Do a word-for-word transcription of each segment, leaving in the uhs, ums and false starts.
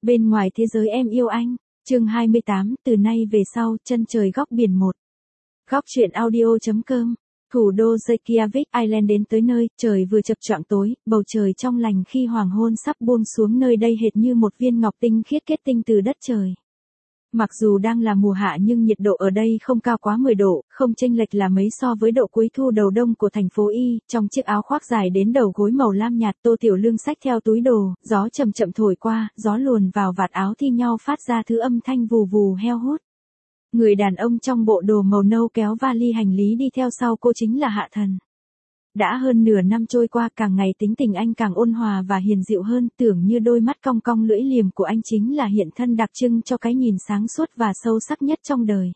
Bên ngoài thế giới em yêu anh. Chương hai mươi tám, từ nay về sau, chân trời góc biển một. Góc truyện audio.com. Thủ đô Reykjavik, Iceland đến tới nơi, trời vừa chập choạng tối, bầu trời trong lành khi hoàng hôn sắp buông xuống nơi đây hệt như một viên ngọc tinh khiết kết tinh từ đất trời. Mặc dù đang là mùa hạ nhưng nhiệt độ ở đây không cao quá mười độ, không chênh lệch là mấy so với độ cuối thu đầu đông của thành phố Y, trong chiếc áo khoác dài đến đầu gối màu lam nhạt, Tô Tiểu Lương xách theo túi đồ, gió chậm chậm thổi qua, gió luồn vào vạt áo thi nhau phát ra thứ âm thanh vù vù heo hút. Người đàn ông trong bộ đồ màu nâu kéo vali hành lý đi theo sau cô chính là Hạ Thần. Đã hơn nửa năm trôi qua, càng ngày tính tình anh càng ôn hòa và hiền dịu hơn, tưởng như đôi mắt cong cong lưỡi liềm của anh chính là hiện thân đặc trưng cho cái nhìn sáng suốt và sâu sắc nhất trong đời.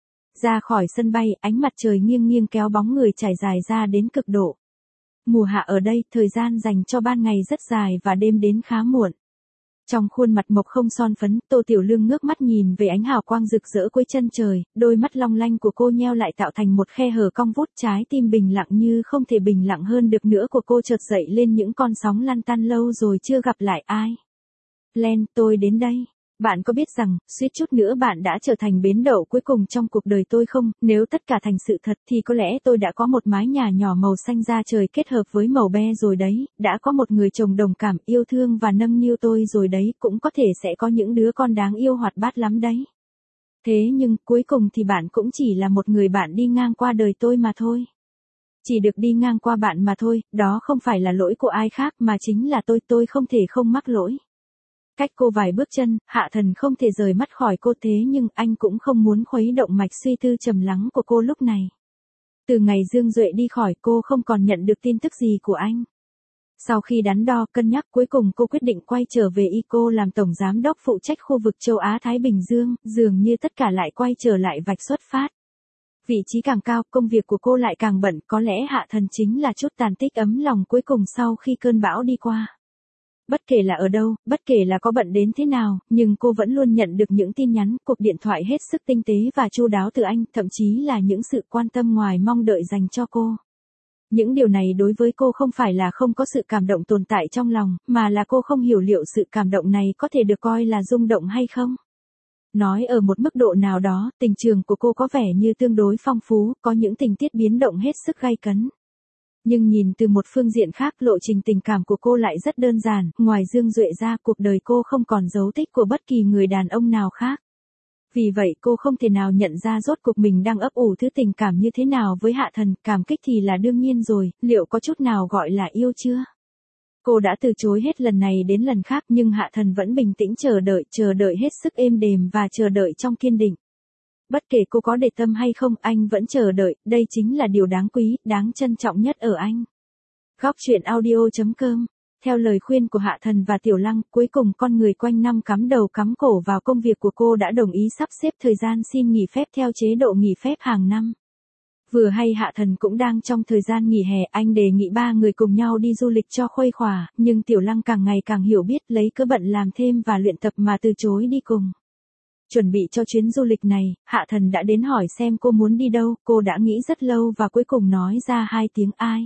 Ra khỏi sân bay, ánh mặt trời nghiêng nghiêng kéo bóng người trải dài ra đến cực độ. Mùa hạ ở đây, thời gian dành cho ban ngày rất dài và đêm đến khá muộn. Trong khuôn mặt mộc không son phấn, Tô Tiểu Lương ngước mắt nhìn về ánh hào quang rực rỡ cuối chân trời, đôi mắt long lanh của cô nheo lại tạo thành một khe hở cong vút, trái tim bình lặng như không thể bình lặng hơn được nữa của cô chợt dậy lên những con sóng lăn tăn lâu rồi chưa gặp lại ai. Len, tôi đến đây. Bạn có biết rằng, suýt chút nữa bạn đã trở thành bến đậu cuối cùng trong cuộc đời tôi không? Nếu tất cả thành sự thật thì có lẽ tôi đã có một mái nhà nhỏ màu xanh da trời kết hợp với màu be rồi đấy, đã có một người chồng đồng cảm, yêu thương và nâng niu tôi rồi đấy, cũng có thể sẽ có những đứa con đáng yêu hoạt bát lắm đấy. Thế nhưng, cuối cùng thì bạn cũng chỉ là một người bạn đi ngang qua đời tôi mà thôi. Chỉ được đi ngang qua bạn mà thôi, đó không phải là lỗi của ai khác mà chính là tôi, tôi không thể không mắc lỗi. Cách cô vài bước chân, Hạ Thần không thể rời mắt khỏi cô, thế nhưng anh cũng không muốn khuấy động mạch suy tư trầm lắng của cô lúc này. Từ ngày Dương Duệ đi khỏi, cô không còn nhận được tin tức gì của anh. Sau khi đắn đo, cân nhắc, cuối cùng cô quyết định quay trở về Y cô làm tổng giám đốc phụ trách khu vực châu Á-Thái Bình Dương, dường như tất cả lại quay trở lại vạch xuất phát. Vị trí càng cao, công việc của cô lại càng bận, có lẽ Hạ Thần chính là chút tàn tích ấm lòng cuối cùng sau khi cơn bão đi qua. Bất kể là ở đâu, bất kể là có bận đến thế nào, nhưng cô vẫn luôn nhận được những tin nhắn, cuộc điện thoại hết sức tinh tế và chu đáo từ anh, thậm chí là những sự quan tâm ngoài mong đợi dành cho cô. Những điều này đối với cô không phải là không có sự cảm động tồn tại trong lòng, mà là cô không hiểu liệu sự cảm động này có thể được coi là rung động hay không. Nói ở một mức độ nào đó, tình trường của cô có vẻ như tương đối phong phú, có những tình tiết biến động hết sức gay cấn. Nhưng nhìn từ một phương diện khác, lộ trình tình cảm của cô lại rất đơn giản, ngoài Dương Duệ ra, cuộc đời cô không còn dấu tích của bất kỳ người đàn ông nào khác. Vì vậy cô không thể nào nhận ra rốt cuộc mình đang ấp ủ thứ tình cảm như thế nào với Hạ Thần, cảm kích thì là đương nhiên rồi, liệu có chút nào gọi là yêu chưa? Cô đã từ chối hết lần này đến lần khác nhưng Hạ Thần vẫn bình tĩnh chờ đợi, chờ đợi hết sức êm đềm và chờ đợi trong kiên định. Bất kể cô có để tâm hay không, anh vẫn chờ đợi, đây chính là điều đáng quý, đáng trân trọng nhất ở anh. Góc truyện audio.com. Theo lời khuyên của Hạ Thần và Tiểu Lăng, cuối cùng con người quanh năm cắm đầu cắm cổ vào công việc của cô đã đồng ý sắp xếp thời gian xin nghỉ phép theo chế độ nghỉ phép hàng năm. Vừa hay Hạ Thần cũng đang trong thời gian nghỉ hè, anh đề nghị ba người cùng nhau đi du lịch cho khuây khỏa, nhưng Tiểu Lăng càng ngày càng hiểu biết, lấy cớ bận làm thêm và luyện tập mà từ chối đi cùng. Chuẩn bị cho chuyến du lịch này, Hạ Thần đã đến hỏi xem cô muốn đi đâu, cô đã nghĩ rất lâu và cuối cùng nói ra hai tiếng ai.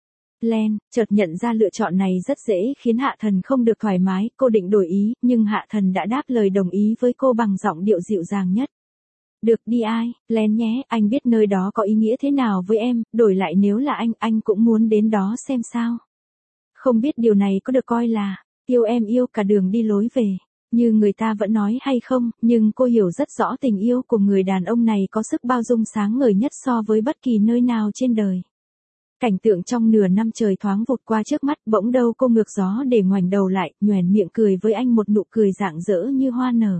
Len, chợt nhận ra lựa chọn này rất dễ khiến Hạ Thần không được thoải mái, cô định đổi ý, nhưng Hạ Thần đã đáp lời đồng ý với cô bằng giọng điệu dịu dàng nhất. Được đi ai, Len nhé, anh biết nơi đó có ý nghĩa thế nào với em, đổi lại nếu là anh, anh cũng muốn đến đó xem sao. Không biết điều này có được coi là, yêu em yêu cả đường đi lối về. Như người ta vẫn nói hay không, nhưng cô hiểu rất rõ tình yêu của người đàn ông này có sức bao dung sáng ngời nhất so với bất kỳ nơi nào trên đời. Cảnh tượng trong nửa năm trời thoáng vụt qua trước mắt, bỗng đâu cô ngược gió để ngoảnh đầu lại, nhoẻn miệng cười với anh một nụ cười rạng rỡ như hoa nở.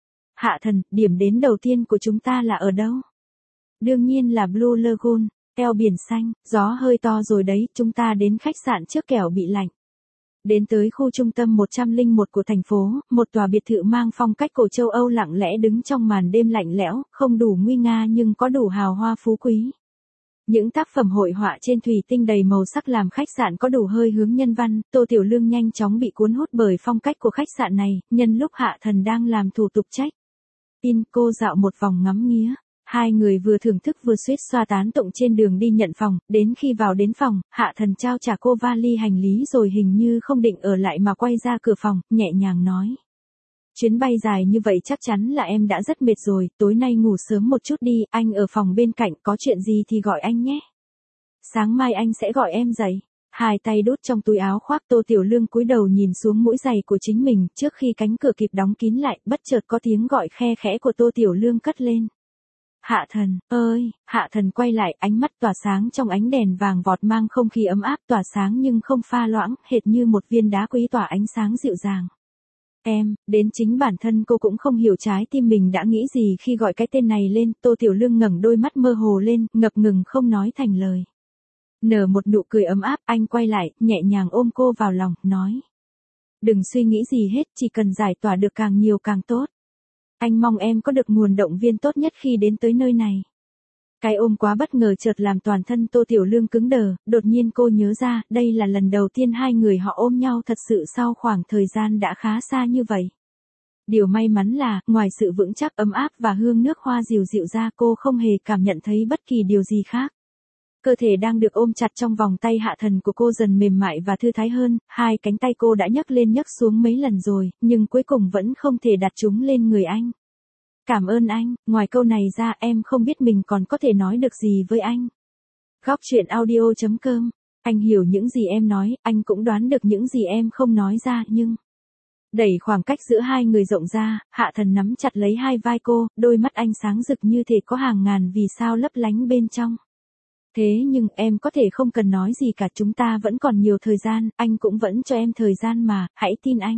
Hạ Thần, điểm đến đầu tiên của chúng ta là ở đâu? Đương nhiên là Blue Lagoon, eo biển xanh, gió hơi to rồi đấy, chúng ta đến khách sạn trước kẻo bị lạnh. Đến tới khu trung tâm một trăm lẻ một của thành phố, một tòa biệt thự mang phong cách cổ châu Âu lặng lẽ đứng trong màn đêm lạnh lẽo, không đủ nguy nga nhưng có đủ hào hoa phú quý. Những tác phẩm hội họa trên thủy tinh đầy màu sắc làm khách sạn có đủ hơi hướng nhân văn, Tô Tiểu Lương nhanh chóng bị cuốn hút bởi phong cách của khách sạn này, nhân lúc Hạ Thần đang làm thủ tục check in, cô dạo một vòng ngắm nghía. Hai người vừa thưởng thức vừa suýt xoa tán tụng trên đường đi nhận phòng, đến khi vào đến phòng, Hạ Thần trao trả cô vali hành lý rồi hình như không định ở lại mà quay ra cửa phòng, nhẹ nhàng nói. Chuyến bay dài như vậy chắc chắn là em đã rất mệt rồi, tối nay ngủ sớm một chút đi, anh ở phòng bên cạnh, có chuyện gì thì gọi anh nhé. Sáng mai anh sẽ gọi em dậy. Hai tay đút trong túi áo khoác, Tô Tiểu Lương cúi đầu nhìn xuống mũi giày của chính mình, trước khi cánh cửa kịp đóng kín lại, bất chợt có tiếng gọi khe khẽ của Tô Tiểu Lương cất lên. Hạ Thần, ơi, Hạ Thần quay lại, ánh mắt tỏa sáng trong ánh đèn vàng vọt mang không khí ấm áp, tỏa sáng nhưng không pha loãng, hệt như một viên đá quý tỏa ánh sáng dịu dàng. Em, đến chính bản thân cô cũng không hiểu trái tim mình đã nghĩ gì khi gọi cái tên này lên, Tô Tiểu Lương ngẩng đôi mắt mơ hồ lên, ngập ngừng không nói thành lời. Nở một nụ cười ấm áp, anh quay lại, nhẹ nhàng ôm cô vào lòng, nói. Đừng suy nghĩ gì hết, chỉ cần giải tỏa được càng nhiều càng tốt. Anh mong em có được nguồn động viên tốt nhất khi đến tới nơi này. Cái ôm quá bất ngờ chợt làm toàn thân Tô Tiểu Lương cứng đờ, đột nhiên cô nhớ ra, đây là lần đầu tiên hai người họ ôm nhau thật sự sau khoảng thời gian đã khá xa như vậy. Điều may mắn là, ngoài sự vững chắc ấm áp và hương nước hoa dịu dịu ra, cô không hề cảm nhận thấy bất kỳ điều gì khác. Cơ thể đang được ôm chặt trong vòng tay Hạ Thần của cô dần mềm mại và thư thái hơn, hai cánh tay cô đã nhấc lên nhấc xuống mấy lần rồi, nhưng cuối cùng vẫn không thể đặt chúng lên người anh. Cảm ơn anh, ngoài câu này ra em không biết mình còn có thể nói được gì với anh. Góc truyện audio chấm com, anh hiểu những gì em nói, anh cũng đoán được những gì em không nói ra nhưng... Đẩy khoảng cách giữa hai người rộng ra, Hạ Thần nắm chặt lấy hai vai cô, đôi mắt anh sáng rực như thể có hàng ngàn vì sao lấp lánh bên trong. Thế nhưng em có thể không cần nói gì cả, chúng ta vẫn còn nhiều thời gian, anh cũng vẫn cho em thời gian mà, hãy tin anh.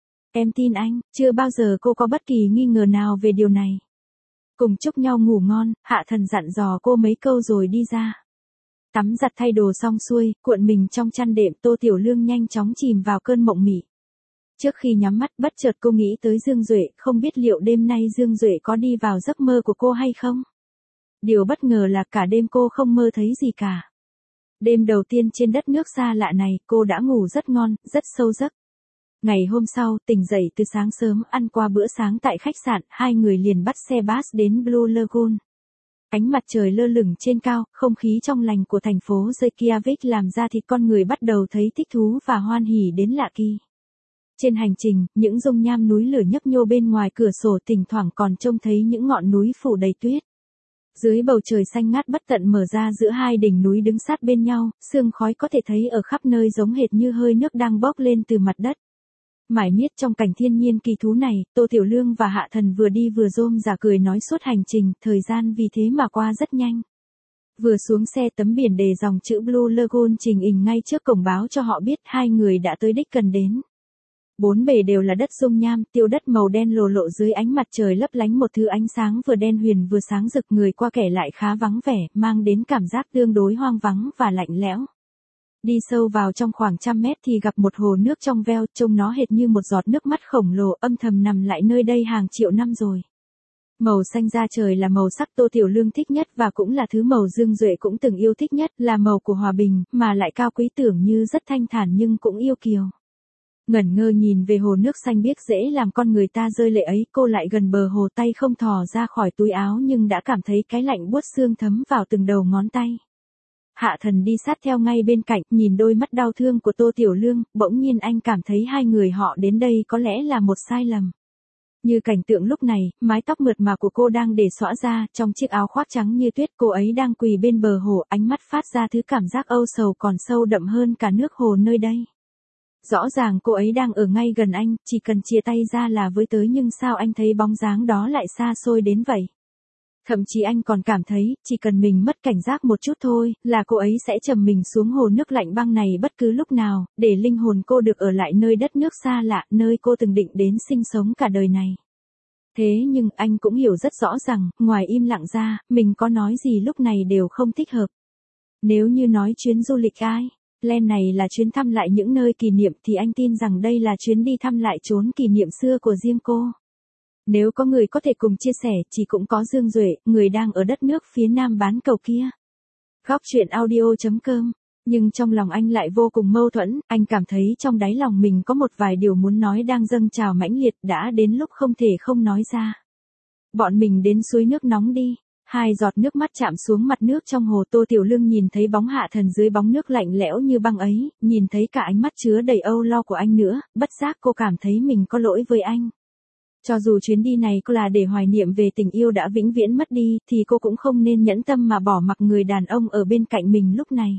Em tin anh, chưa bao giờ cô có bất kỳ nghi ngờ nào về điều này. Cùng chúc nhau ngủ ngon, Hạ Thần dặn dò cô mấy câu rồi đi ra. Tắm giặt thay đồ xong xuôi, cuộn mình trong chăn đệm, Tô Tiểu Lương nhanh chóng chìm vào cơn mộng mị. Trước khi nhắm mắt, bất chợt cô nghĩ tới Dương Duệ, không biết liệu đêm nay Dương Duệ có đi vào giấc mơ của cô hay không? Điều bất ngờ là cả đêm cô không mơ thấy gì cả. Đêm đầu tiên trên đất nước xa lạ này, cô đã ngủ rất ngon, rất sâu giấc. Ngày hôm sau, tỉnh dậy từ sáng sớm, ăn qua bữa sáng tại khách sạn, hai người liền bắt xe bus đến Blue Lagoon. Ánh mặt trời lơ lửng trên cao, không khí trong lành của thành phố Reykjavik làm ra thịt con người bắt đầu thấy thích thú và hoan hỉ đến lạ kỳ. Trên hành trình, những dung nham núi lửa nhấp nhô bên ngoài cửa sổ, thỉnh thoảng còn trông thấy những ngọn núi phủ đầy tuyết. Dưới bầu trời xanh ngát bất tận mở ra giữa hai đỉnh núi đứng sát bên nhau, sương khói có thể thấy ở khắp nơi giống hệt như hơi nước đang bốc lên từ mặt đất. Mải miết trong cảnh thiên nhiên kỳ thú này, Tô Tiểu Lương và Hạ Thần vừa đi vừa rôm rả cười nói suốt hành trình, thời gian vì thế mà qua rất nhanh. Vừa xuống xe, tấm biển đề dòng chữ Blue Lagoon trình hình ngay trước cổng báo cho họ biết hai người đã tới đích cần đến. Bốn bề đều là đất dung nham, tiêu đất màu đen lồ lộ dưới ánh mặt trời lấp lánh một thứ ánh sáng vừa đen huyền vừa sáng rực, người qua kẻ lại khá vắng vẻ, mang đến cảm giác tương đối hoang vắng và lạnh lẽo. Đi sâu vào trong khoảng trăm mét thì gặp một hồ nước trong veo, trông nó hệt như một giọt nước mắt khổng lồ âm thầm nằm lại nơi đây hàng triệu năm rồi. Màu xanh da trời là màu sắc Tô Tiểu Lương thích nhất và cũng là thứ màu Dương Duệ cũng từng yêu thích nhất, là màu của hòa bình, mà lại cao quý, tưởng như rất thanh thản nhưng cũng yêu kiều. Ngẩn ngơ nhìn về hồ nước xanh biếc dễ làm con người ta rơi lệ ấy, cô lại gần bờ hồ, tay không thò ra khỏi túi áo nhưng đã cảm thấy cái lạnh buốt xương thấm vào từng đầu ngón tay. Hạ Thần đi sát theo ngay bên cạnh, nhìn đôi mắt đau thương của Tô Tiểu Lương, bỗng nhiên anh cảm thấy hai người họ đến đây có lẽ là một sai lầm. Như cảnh tượng lúc này, mái tóc mượt mà của cô đang để xõa ra, trong chiếc áo khoác trắng như tuyết, cô ấy đang quỳ bên bờ hồ, ánh mắt phát ra thứ cảm giác âu sầu còn sâu đậm hơn cả nước hồ nơi đây. Rõ ràng cô ấy đang ở ngay gần anh, chỉ cần chia tay ra là với tới, nhưng sao anh thấy bóng dáng đó lại xa xôi đến vậy? Thậm chí anh còn cảm thấy, chỉ cần mình mất cảnh giác một chút thôi, là cô ấy sẽ chầm mình xuống hồ nước lạnh băng này bất cứ lúc nào, để linh hồn cô được ở lại nơi đất nước xa lạ, nơi cô từng định đến sinh sống cả đời này. Thế nhưng anh cũng hiểu rất rõ rằng, ngoài im lặng ra, mình có nói gì lúc này đều không thích hợp. Nếu như nói chuyến du lịch ai? Len này là chuyến thăm lại những nơi kỷ niệm thì anh tin rằng đây là chuyến đi thăm lại chốn kỷ niệm xưa của riêng cô. Nếu có người có thể cùng chia sẻ, chỉ cũng có Dương Duệ, người đang ở đất nước phía nam bán cầu kia. Góc truyện audio chấm com. Nhưng trong lòng anh lại vô cùng mâu thuẫn, anh cảm thấy trong đáy lòng mình có một vài điều muốn nói đang dâng trào mãnh liệt, đã đến lúc không thể không nói ra. Bọn mình đến suối nước nóng đi. Hai giọt nước mắt chạm xuống mặt nước trong hồ. Tô Tiểu Lương nhìn thấy bóng Hạ Thần dưới bóng nước lạnh lẽo như băng ấy, nhìn thấy cả ánh mắt chứa đầy âu lo của anh nữa, bất giác cô cảm thấy mình có lỗi với anh. Cho dù chuyến đi này cô là để hoài niệm về tình yêu đã vĩnh viễn mất đi, thì cô cũng không nên nhẫn tâm mà bỏ mặc người đàn ông ở bên cạnh mình lúc này.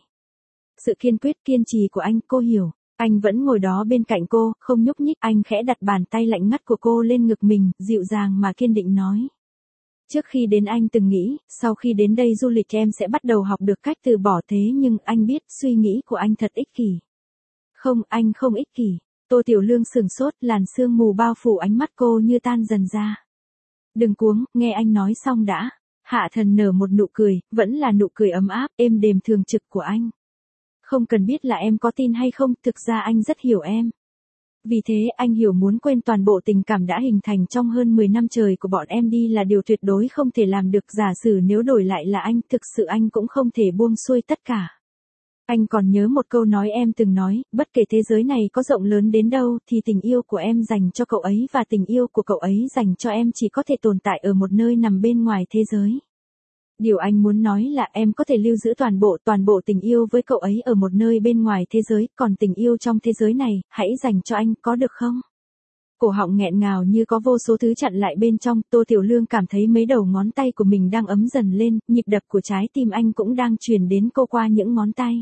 Sự kiên quyết kiên trì của anh, cô hiểu. Anh vẫn ngồi đó bên cạnh cô, không nhúc nhích. Anh khẽ đặt bàn tay lạnh ngắt của cô lên ngực mình, dịu dàng mà kiên định nói. Trước khi đến anh từng nghĩ, sau khi đến đây du lịch em sẽ bắt đầu học được cách từ bỏ, thế nhưng anh biết suy nghĩ của anh thật ích kỷ. Không, anh không ích kỷ. Tô Tiểu Lương sừng sốt, làn sương mù bao phủ ánh mắt cô như tan dần ra. Đừng cuống, nghe anh nói xong đã. Hạ Thần nở một nụ cười, vẫn là nụ cười ấm áp, êm đềm thường trực của anh. Không cần biết là em có tin hay không, thực ra anh rất hiểu em. Vì thế anh hiểu muốn quên toàn bộ tình cảm đã hình thành trong hơn mười năm trời của bọn em đi là điều tuyệt đối không thể làm được. Giả sử nếu đổi lại là anh, thực sự anh cũng không thể buông xuôi tất cả. Anh còn nhớ một câu nói em từng nói, bất kể thế giới này có rộng lớn đến đâu thì tình yêu của em dành cho cậu ấy và tình yêu của cậu ấy dành cho em chỉ có thể tồn tại ở một nơi nằm bên ngoài thế giới. Điều anh muốn nói là em có thể lưu giữ toàn bộ toàn bộ tình yêu với cậu ấy ở một nơi bên ngoài thế giới, còn tình yêu trong thế giới này, hãy dành cho anh, có được không? Cổ họng nghẹn ngào như có vô số thứ chặn lại bên trong, Tô Tiểu Lương cảm thấy mấy đầu ngón tay của mình đang ấm dần lên, nhịp đập của trái tim anh cũng đang truyền đến cô qua những ngón tay.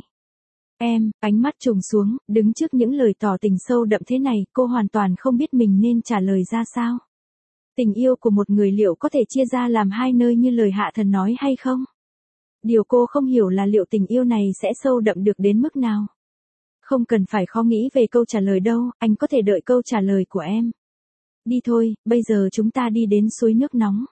Em, ánh mắt trùng xuống, đứng trước những lời tỏ tình sâu đậm thế này, cô hoàn toàn không biết mình nên trả lời ra sao. Tình yêu của một người liệu có thể chia ra làm hai nơi như lời Hạ Thần nói hay không? Điều cô không hiểu là liệu tình yêu này sẽ sâu đậm được đến mức nào? Không cần phải khó nghĩ về câu trả lời đâu, anh có thể đợi câu trả lời của em. Đi thôi, bây giờ chúng ta đi đến suối nước nóng.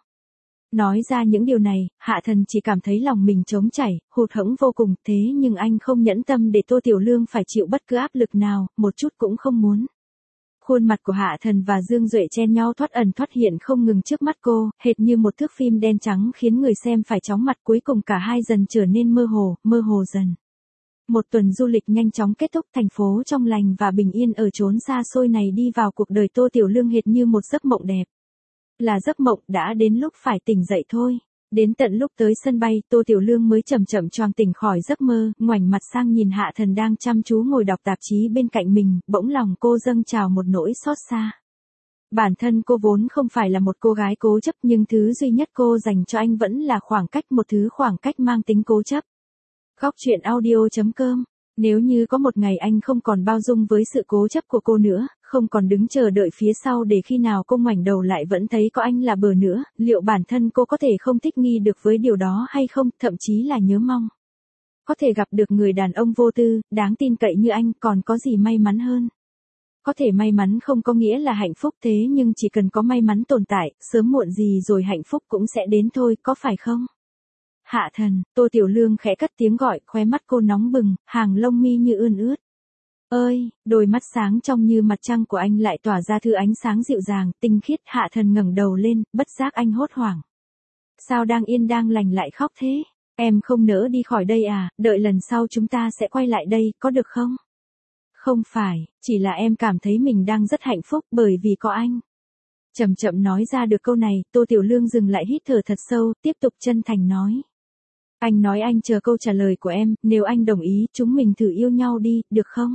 Nói ra những điều này, Hạ Thần chỉ cảm thấy lòng mình trống chảy, hụt hẫng vô cùng, thế nhưng anh không nhẫn tâm để Tô Tiểu Lương phải chịu bất cứ áp lực nào, một chút cũng không muốn. Khuôn mặt của Hạ Thần và Dương Duệ chen nhau thoát ẩn thoát hiện không ngừng trước mắt cô, hệt như một thước phim đen trắng khiến người xem phải chóng mặt, cuối cùng cả hai dần trở nên mơ hồ, mơ hồ dần. Một tuần du lịch nhanh chóng kết thúc, thành phố trong lành và bình yên ở chốn xa xôi này đi vào cuộc đời Tô Tiểu Lương hệt như một giấc mộng đẹp. Là giấc mộng, đã đến lúc phải tỉnh dậy thôi. Đến tận lúc tới sân bay, Tô Tiểu Lương mới chậm chậm choàng tỉnh khỏi giấc mơ, ngoảnh mặt sang nhìn Hạ Thần đang chăm chú ngồi đọc tạp chí bên cạnh mình, bỗng lòng cô dâng trào một nỗi xót xa. Bản thân cô vốn không phải là một cô gái cố chấp, nhưng thứ duy nhất cô dành cho anh vẫn là khoảng cách, một thứ khoảng cách mang tính cố chấp. Góc truyện audio chấm com. Nếu như có một ngày anh không còn bao dung với sự cố chấp của cô nữa, không còn đứng chờ đợi phía sau để khi nào cô ngoảnh đầu lại vẫn thấy có anh là bờ nữa, liệu bản thân cô có thể không thích nghi được với điều đó hay không, thậm chí là nhớ mong. Có thể gặp được người đàn ông vô tư, đáng tin cậy như anh, còn có gì may mắn hơn. Có thể may mắn không có nghĩa là hạnh phúc, thế nhưng chỉ cần có may mắn tồn tại, sớm muộn gì rồi hạnh phúc cũng sẽ đến thôi, có phải không? Hạ Thần, Tô Tiểu Lương khẽ cất tiếng gọi, khóe mắt cô nóng bừng, hàng lông mi như ươn ướt. Ơi, đôi mắt sáng trong như mặt trăng của anh lại tỏa ra thứ ánh sáng dịu dàng, tinh khiết. Hạ Thần ngẩng đầu lên, bất giác anh hốt hoảng. Sao đang yên đang lành lại khóc thế? Em không nỡ đi khỏi đây à, đợi lần sau chúng ta sẽ quay lại đây, có được không? Không phải, chỉ là em cảm thấy mình đang rất hạnh phúc bởi vì có anh. Chậm chậm nói ra được câu này, Tô Tiểu Lương dừng lại hít thở thật sâu, tiếp tục chân thành nói. Anh nói anh chờ câu trả lời của em, nếu anh đồng ý, chúng mình thử yêu nhau đi, được không?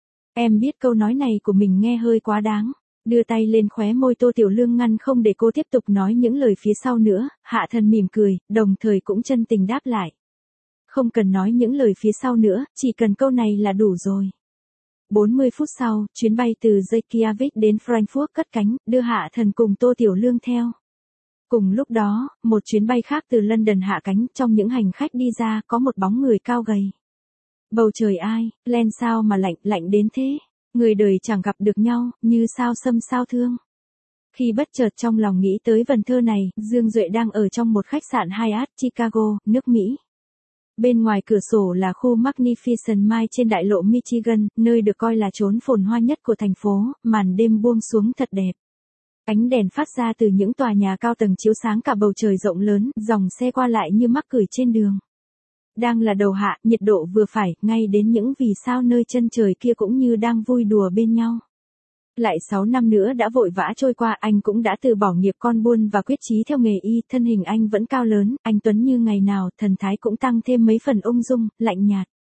Em biết câu nói này của mình nghe hơi quá đáng. Đưa tay lên khóe môi Tô Tiểu Lương ngăn không để cô tiếp tục nói những lời phía sau nữa, Hạ Thần mỉm cười, đồng thời cũng chân tình đáp lại. Không cần nói những lời phía sau nữa, chỉ cần câu này là đủ rồi. bốn mươi phút sau, chuyến bay từ Reykjavik đến Frankfurt cất cánh, đưa Hạ Thần cùng Tô Tiểu Lương theo. Cùng lúc đó, một chuyến bay khác từ London hạ cánh, trong những hành khách đi ra có một bóng người cao gầy. Bầu trời ai, len sao mà lạnh, lạnh đến thế, người đời chẳng gặp được nhau, như sao xâm sao thương. Khi bất chợt trong lòng nghĩ tới vần thơ này, Dương Duệ đang ở trong một khách sạn Hyatt Chicago, nước Mỹ. Bên ngoài cửa sổ là khu Magnificent Mile trên đại lộ Michigan, nơi được coi là chốn phồn hoa nhất của thành phố, màn đêm buông xuống thật đẹp. Ánh đèn phát ra từ những tòa nhà cao tầng chiếu sáng cả bầu trời rộng lớn, dòng xe qua lại như mắc cười trên đường. Đang là đầu hạ, nhiệt độ vừa phải, ngay đến những vì sao nơi chân trời kia cũng như đang vui đùa bên nhau. Lại sáu năm nữa đã vội vã trôi qua, anh cũng đã từ bỏ nghiệp con buôn và quyết chí theo nghề y, thân hình anh vẫn cao lớn, anh tuấn như ngày nào, thần thái cũng tăng thêm mấy phần ung dung, lạnh nhạt.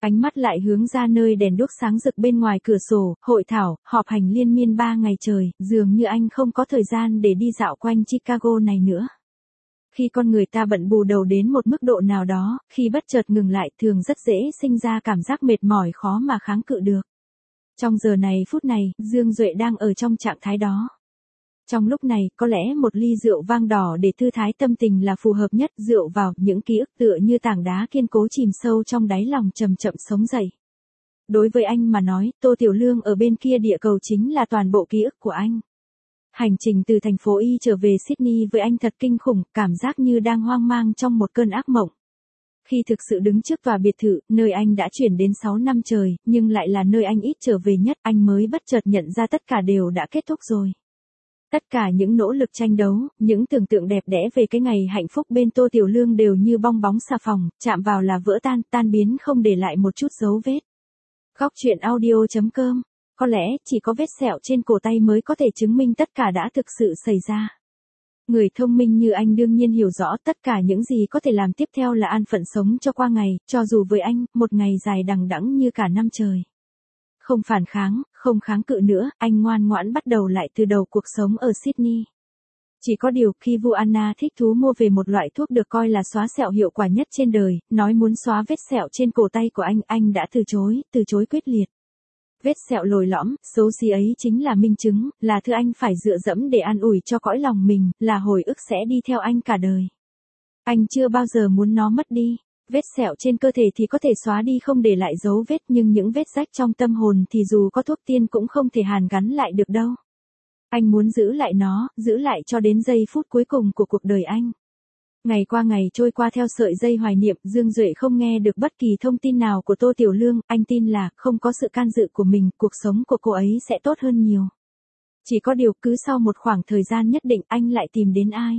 Ánh mắt lại hướng ra nơi đèn đuốc sáng rực bên ngoài cửa sổ, hội thảo, họp hành liên miên ba ngày trời, dường như anh không có thời gian để đi dạo quanh Chicago này nữa. Khi con người ta bận bù đầu đến một mức độ nào đó, khi bất chợt ngừng lại thường rất dễ sinh ra cảm giác mệt mỏi khó mà kháng cự được. Trong giờ này phút này, Dương Duệ đang ở trong trạng thái đó. Trong lúc này, có lẽ một ly rượu vang đỏ để thư thái tâm tình là phù hợp nhất, rượu vào, những ký ức tựa như tảng đá kiên cố chìm sâu trong đáy lòng chậm chậm sống dậy. Đối với anh mà nói, Tô Tiểu Lương ở bên kia địa cầu chính là toàn bộ ký ức của anh. Hành trình từ thành phố Y trở về Sydney với anh thật kinh khủng, cảm giác như đang hoang mang trong một cơn ác mộng. Khi thực sự đứng trước tòa biệt thự, nơi anh đã chuyển đến sáu năm trời, nhưng lại là nơi anh ít trở về nhất, anh mới bất chợt nhận ra tất cả đều đã kết thúc rồi. Tất cả những nỗ lực tranh đấu, những tưởng tượng đẹp đẽ về cái ngày hạnh phúc bên Tô Tiểu Lương đều như bong bóng xà phòng, chạm vào là vỡ tan, tan biến không để lại một chút dấu vết. Góc truyện audio chấm com. Có lẽ chỉ có vết sẹo trên cổ tay mới có thể chứng minh tất cả đã thực sự xảy ra. Người thông minh như anh đương nhiên hiểu rõ tất cả những gì có thể làm tiếp theo là an phận sống cho qua ngày, cho dù với anh, một ngày dài đằng đẵng như cả năm trời. Không phản kháng, không kháng cự nữa, anh ngoan ngoãn bắt đầu lại từ đầu cuộc sống ở Sydney. Chỉ có điều khi vua Anna thích thú mua về một loại thuốc được coi là xóa sẹo hiệu quả nhất trên đời, nói muốn xóa vết sẹo trên cổ tay của anh, anh đã từ chối, từ chối quyết liệt. Vết sẹo lồi lõm, xấu xí ấy chính là minh chứng, là thứ anh phải dựa dẫm để an ủi cho cõi lòng mình, là hồi ức sẽ đi theo anh cả đời. Anh chưa bao giờ muốn nó mất đi. Vết sẹo trên cơ thể thì có thể xóa đi không để lại dấu vết, nhưng những vết rách trong tâm hồn thì dù có thuốc tiên cũng không thể hàn gắn lại được đâu. Anh muốn giữ lại nó, giữ lại cho đến giây phút cuối cùng của cuộc đời anh. Ngày qua ngày trôi qua theo sợi dây hoài niệm, Dương Duệ không nghe được bất kỳ thông tin nào của Tô Tiểu Lương, anh tin là, không có sự can dự của mình, cuộc sống của cô ấy sẽ tốt hơn nhiều. Chỉ có điều cứ sau một khoảng thời gian nhất định anh lại tìm đến ai.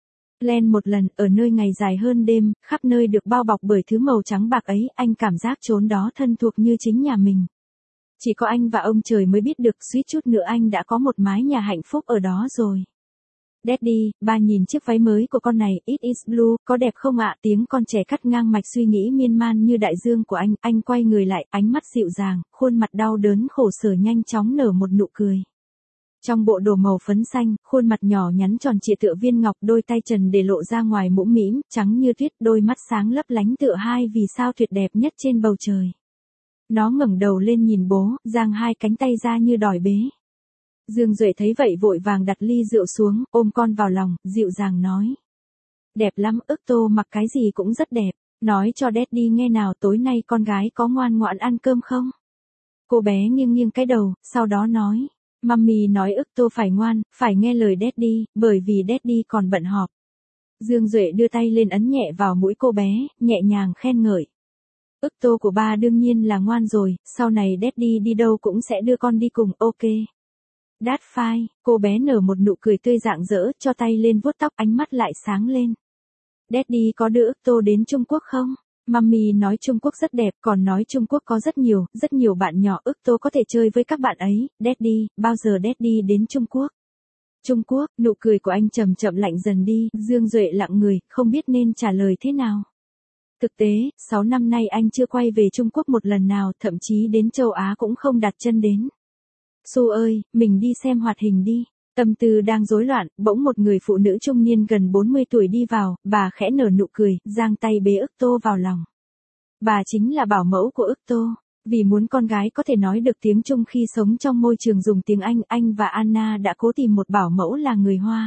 Len một lần, ở nơi ngày dài hơn đêm, khắp nơi được bao bọc bởi thứ màu trắng bạc ấy, anh cảm giác chốn đó thân thuộc như chính nhà mình. Chỉ có anh và ông trời mới biết được, suýt chút nữa anh đã có một mái nhà hạnh phúc ở đó rồi. Daddy, ba nhìn chiếc váy mới của con này, it is blue, có đẹp không ạ? Tiếng con trẻ cắt ngang mạch suy nghĩ miên man như đại dương của anh, anh quay người lại, ánh mắt dịu dàng, khuôn mặt đau đớn khổ sở nhanh chóng nở một nụ cười. Trong bộ đồ màu phấn xanh, khuôn mặt nhỏ nhắn tròn trịa tựa viên ngọc, đôi tay trần để lộ ra ngoài mũm mĩm, trắng như tuyết, đôi mắt sáng lấp lánh tựa hai vì sao tuyệt đẹp nhất trên bầu trời. Nó ngẩng đầu lên nhìn bố, giang hai cánh tay ra như đòi bế. Dương Duệ thấy vậy vội vàng đặt ly rượu xuống, ôm con vào lòng, dịu dàng nói. Đẹp lắm, ức Tô mặc cái gì cũng rất đẹp, nói cho Daddy nghe nào, tối nay con gái có ngoan ngoãn ăn cơm không? Cô bé nghiêng nghiêng cái đầu, sau đó nói. Mummy nói ức Tô phải ngoan, phải nghe lời Daddy, bởi vì Daddy còn bận họp. Dương Duệ đưa tay lên ấn nhẹ vào mũi cô bé, nhẹ nhàng khen ngợi. Ức Tô của ba đương nhiên là ngoan rồi, sau này Daddy đi đâu cũng sẽ đưa con đi cùng, ok. That's fine, cô bé nở một nụ cười tươi rạng rỡ, cho tay lên vuốt tóc, ánh mắt lại sáng lên. Daddy có đưa ức Tô đến Trung Quốc không? Mummy nói Trung Quốc rất đẹp, còn nói Trung Quốc có rất nhiều, rất nhiều bạn nhỏ, ức Tô có thể chơi với các bạn ấy. Daddy, bao giờ Daddy đến Trung Quốc? Trung Quốc, nụ cười của anh chậm chậm lạnh dần đi, Dương Duệ lặng người, không biết nên trả lời thế nào. Thực tế, sáu năm nay anh chưa quay về Trung Quốc một lần nào, thậm chí đến châu Á cũng không đặt chân đến. Su ơi, mình đi xem hoạt hình đi. Tâm tư đang rối loạn, bỗng một người phụ nữ trung niên gần bốn mươi tuổi đi vào, bà khẽ nở nụ cười, giang tay bế ức Tô vào lòng. Bà chính là bảo mẫu của ức Tô. Vì muốn con gái có thể nói được tiếng Trung khi sống trong môi trường dùng tiếng Anh, anh và Anna đã cố tìm một bảo mẫu là người Hoa.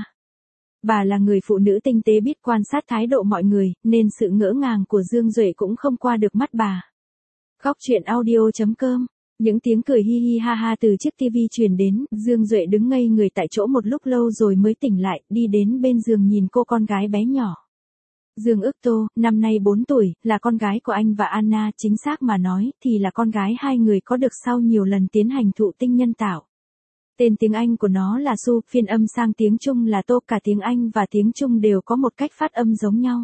Bà là người phụ nữ tinh tế biết quan sát thái độ mọi người, nên sự ngỡ ngàng của Dương Duệ cũng không qua được mắt bà. Góc truyện audio chấm com. Những tiếng cười hi hi ha ha từ chiếc tivi truyền đến, Dương Duệ đứng ngây người tại chỗ một lúc lâu rồi mới tỉnh lại, đi đến bên giường nhìn cô con gái bé nhỏ. Dương ức Tô, năm nay bốn tuổi, là con gái của anh và Anna, chính xác mà nói, thì là con gái hai người có được sau nhiều lần tiến hành thụ tinh nhân tạo. Tên tiếng Anh của nó là Su, phiên âm sang tiếng Trung là Tô, cả tiếng Anh và tiếng Trung đều có một cách phát âm giống nhau.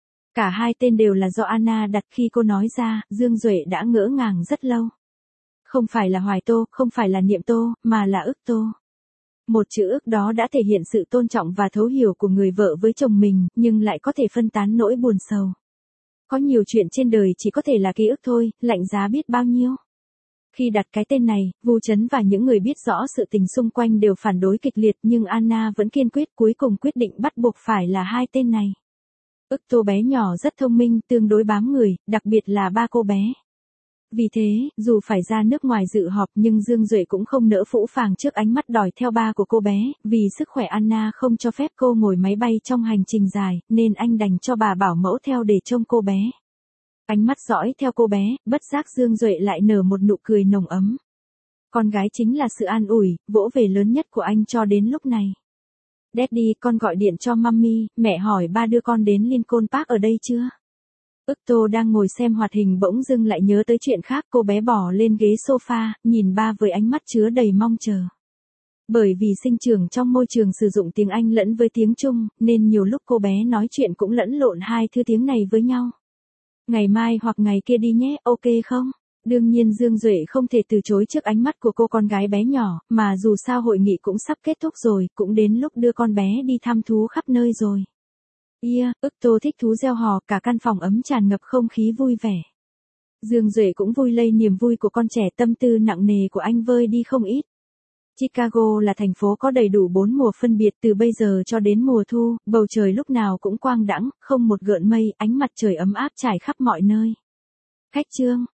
Cả hai tên đều là do Anna đặt, khi cô nói ra, Dương Duệ đã ngỡ ngàng rất lâu. Không phải là Hoài Tô, không phải là Niệm Tô, mà là ức Tô. Một chữ ức đó đã thể hiện sự tôn trọng và thấu hiểu của người vợ với chồng mình, nhưng lại có thể phân tán nỗi buồn sầu. Có nhiều chuyện trên đời chỉ có thể là ký ức thôi, lạnh giá biết bao nhiêu. Khi đặt cái tên này, Vu Chấn và những người biết rõ sự tình xung quanh đều phản đối kịch liệt, nhưng Anna vẫn kiên quyết, cuối cùng quyết định bắt buộc phải là hai tên này. Ức Tô bé nhỏ rất thông minh, tương đối bám người, đặc biệt là ba cô bé. Vì thế, dù phải ra nước ngoài dự họp nhưng Dương Duệ cũng không nỡ phũ phàng trước ánh mắt đòi theo ba của cô bé, vì sức khỏe Anna không cho phép cô ngồi máy bay trong hành trình dài, nên anh đành cho bà bảo mẫu theo để trông cô bé. Ánh mắt dõi theo cô bé, bất giác Dương Duệ lại nở một nụ cười nồng ấm. Con gái chính là sự an ủi, vỗ về lớn nhất của anh cho đến lúc này. Daddy, con gọi điện cho Mummy, mẹ hỏi ba đưa con đến Lincoln Park ở đây chưa? Ức Tô đang ngồi xem hoạt hình bỗng dưng lại nhớ tới chuyện khác, cô bé bò lên ghế sofa, nhìn ba với ánh mắt chứa đầy mong chờ. Bởi vì sinh trưởng trong môi trường sử dụng tiếng Anh lẫn với tiếng Trung, nên nhiều lúc cô bé nói chuyện cũng lẫn lộn hai thứ tiếng này với nhau. Ngày mai hoặc ngày kia đi nhé, ok không? Đương nhiên Dương Duệ không thể từ chối trước ánh mắt của cô con gái bé nhỏ, mà dù sao hội nghị cũng sắp kết thúc rồi, cũng đến lúc đưa con bé đi thăm thú khắp nơi rồi. Yeah, Ức Tô thích thú reo hò, cả căn phòng ấm tràn ngập không khí vui vẻ. Dương Duệ cũng vui lây niềm vui của con trẻ, tâm tư nặng nề của anh vơi đi không ít. Chicago là thành phố có đầy đủ bốn mùa phân biệt, từ bây giờ cho đến mùa thu, bầu trời lúc nào cũng quang đãng, không một gợn mây, ánh mặt trời ấm áp trải khắp mọi nơi. Khách trương.